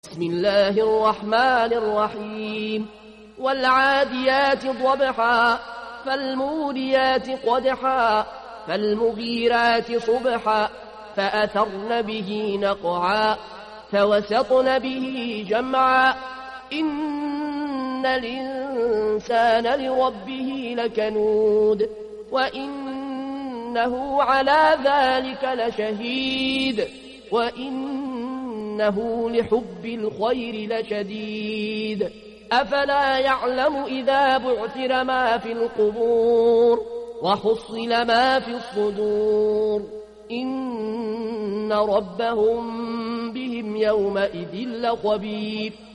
بسم الله الرحمن الرحيم والعاديات ضبحا فالموريات قدحا فالمغيرات صبحا فأثرن به نقعا فوسطن به جمعا إن الإنسان لربه لكنود وإنه على ذلك لشهيد وإنه لحب الخير لشديد أفلا يعلم إذا بعثر ما في القبور وحصل ما في الصدور إن ربهم بهم يومئذ لخبير